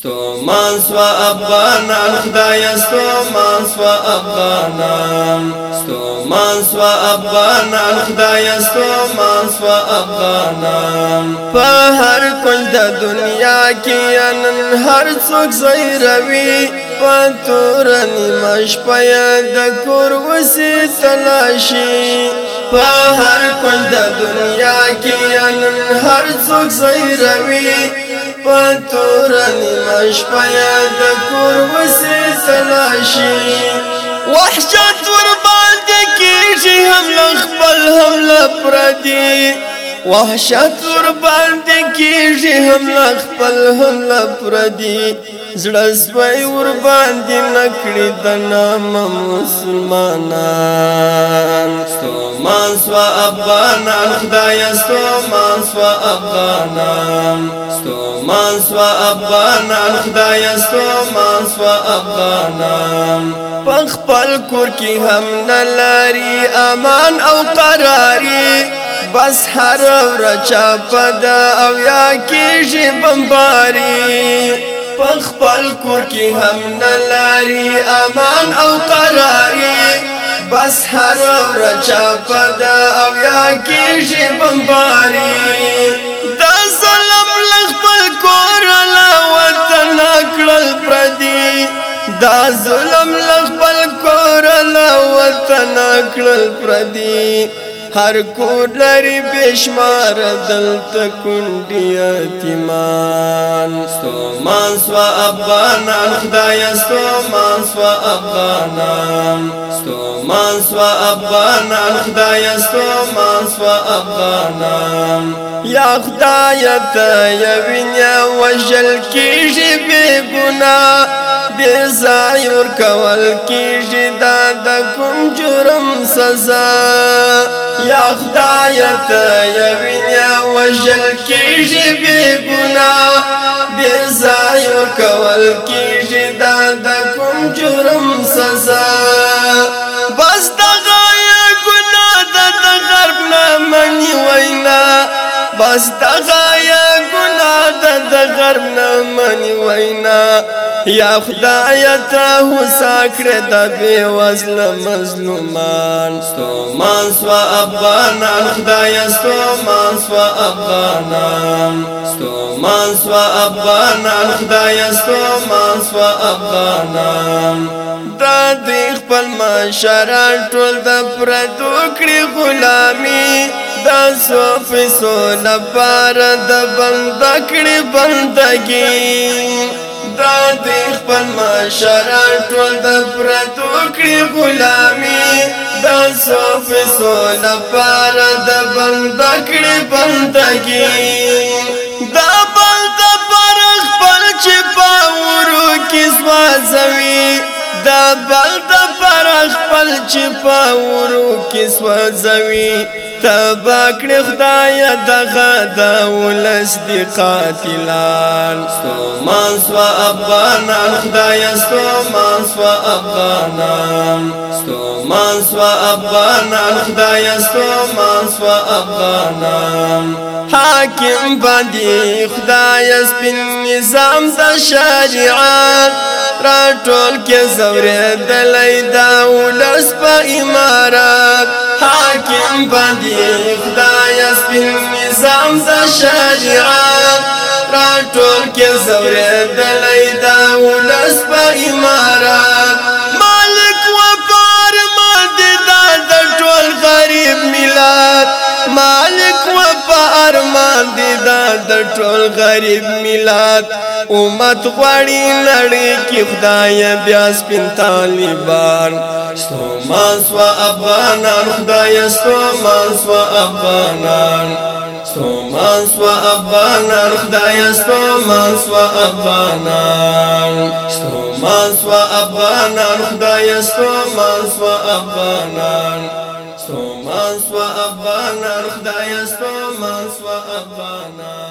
ستومان سوا افغانان خدایا ستومان سوا افغانان ستومان سوا افغانان خدایا ستومان سوا افغانان په هر کل د دنیا کې نن هر څوک زیروي په تور نیمه شپه د کور وسې تلاشي په هر کل د دنیا کې نن هر څوک زیروي په تور نیمه شپه د کور وسې تلاشي وحشت ور باندې کېږي هم له خپل هم له پردي وحشت ور باندې کېږي هم له خپل هم له پردي زړه سوی ور باندې نکړي د نامه مسلمانان ستومان سوا افغانان خدایا ستومان سوا افغانان ستومان سوا افغانان خدایا ستومان سوا افغانان په خپل کور کې هم نه لري امان او قراري بس هر ورځ چاپدا او یا کېږي بمباري په خپل کور کې هم نه لري امان او قراري بس هر ورځ چاپدا او یا کېږي بمباري دا ظلم له خپل کور له وطن کړل پردي دا ظلم له خپل کور له وطن کړل پردي هر کور لري بشمار دلته کونډي یتیمان ستومان سوا افغانان خدایا ستومان سوا افغانان ستومان سوا افغانان خدایا ستومان سوا افغانان یا خدایا ته یوینه وژل کېږي بې ګناه بې ځای ورکول کېږي دا د کوم جرم سزا یا خدایا ته یوینه وژل کېږي بې ګناه بې ځای ورکول کېږي دا د کوم جرم سزا بس دغه ګناه ده د غرب نه مني وینا بس دغه ګناه ده د غرب نه مني وینا یا خدایا ته هوسا کړه د بې وزله مظلومان ستومان سوا افغانان خدایا ستومان سوا افغانان ستومان سوا افغانان خدایا ستومان سوا افغانان دا دوی خپل مشران ټول د پردو کړي غلامي دا څو پیسو لپاره د بنده کړي بندګي دا دوی خپل مشران ټول د پردو کړي غلامي دا څو پیسو لپاره د بنده کړي بندګي دا بنده پر خپل چې پاورو کې سوځوي دا بنده پر خپل چې پاورو کې سوځوي تبا کړی خدایا دغه د ولس دی قاتلان ستومان سوا افغانان خدایا ستومان سوا افغانان ستومان سوا افغانان خدایا ستومان سوا افغانان حاکم باندې خدایا سپین نظام د شریعت راټول کې زورېدلی دا ولس په امارات حاکم باندې خدایا سپین نظام د شریعت راټول کې زورېدلی دا ولس په امارات مالک و پارمان دی دا د ټول غریب ملت مالک و پارمان دی دا د ټول غریب ملت امت غواړي نړۍ کې خدایا بیا سپین طالبان ستومان سوا افغانان خدایا ستومان سوا افغانان ستومان سوا افغانان خدایا ستومان سوا افغانان ستومان سوا افغانان خدایا ستومان سوا افغانان ستومان سوا افغانان خدایا ستومان سوا افغانان